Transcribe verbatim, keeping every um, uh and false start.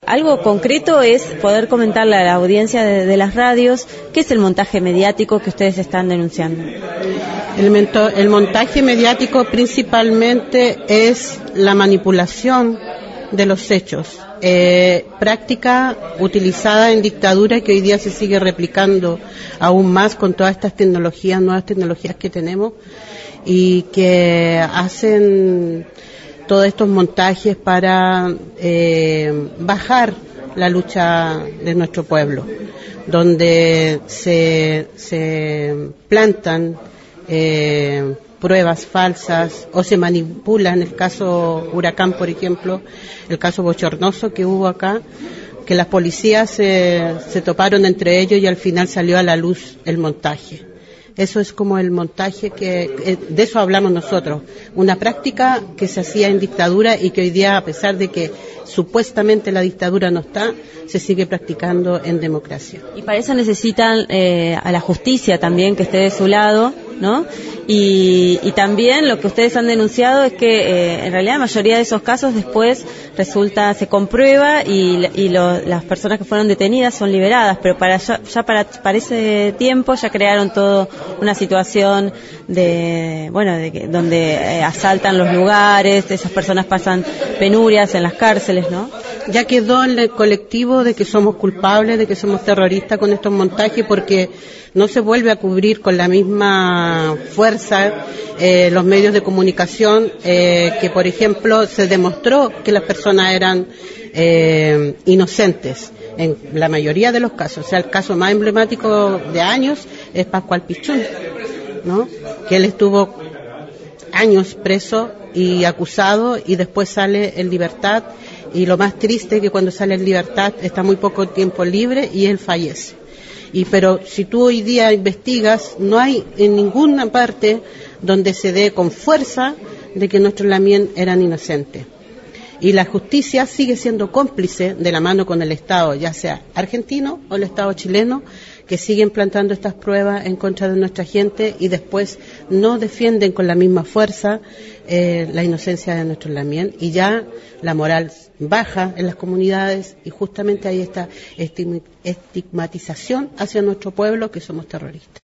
algo concreto es poder comentarle a la audiencia de, de las radios qué es el montaje mediático que ustedes están denunciando. El, mento, el montaje mediático principalmente es la manipulación de los hechos, eh, práctica utilizada en dictadura que hoy día se sigue replicando aún más con todas estas tecnologías, nuevas tecnologías que tenemos y que hacen todos estos montajes para eh, bajar la lucha de nuestro pueblo, donde se, se plantan eh, pruebas falsas o se manipulan. El caso Huracán, por ejemplo, el caso bochornoso que hubo acá, que las policías se, se toparon entre ellos y al final salió a la luz el montaje. Eso es como el montaje que, de eso hablamos nosotros, una práctica que se hacía en dictadura y que hoy día, a pesar de que supuestamente la dictadura no está, se sigue practicando en democracia. Y para eso necesitan eh, a la justicia también que esté de su lado, ¿no? Y, y también lo que ustedes han denunciado es que eh, en realidad la mayoría de esos casos después resulta, se comprueba y, y lo, las personas que fueron detenidas son liberadas, pero para ya, ya para, para ese tiempo ya crearon todo una situación de, bueno, de que, donde eh, asaltan los lugares, esas personas pasan penurias en las cárceles, ¿no? Ya quedó en el colectivo de que somos culpables, de que somos terroristas con estos montajes, porque no se vuelve a cubrir con la misma fuerza eh, los medios de comunicación, eh, que por ejemplo se demostró que las personas eran eh, inocentes en la mayoría de los casos. O sea, el caso más emblemático de años es Pascual Pichún, ¿no? Que él estuvo años preso y acusado y después sale en libertad, y lo más triste es que cuando sale en libertad está muy poco tiempo libre y él fallece. Y pero si tú hoy día investigas, no hay en ninguna parte donde se dé con fuerza de que nuestros lamien eran inocentes. Y la justicia sigue siendo cómplice de la mano con el Estado, ya sea argentino o el Estado chileno, que siguen plantando estas pruebas en contra de nuestra gente y después no defienden con la misma fuerza eh, la inocencia de nuestros lamien, y ya la moral baja en las comunidades y justamente hay esta estigmatización hacia nuestro pueblo, que somos terroristas.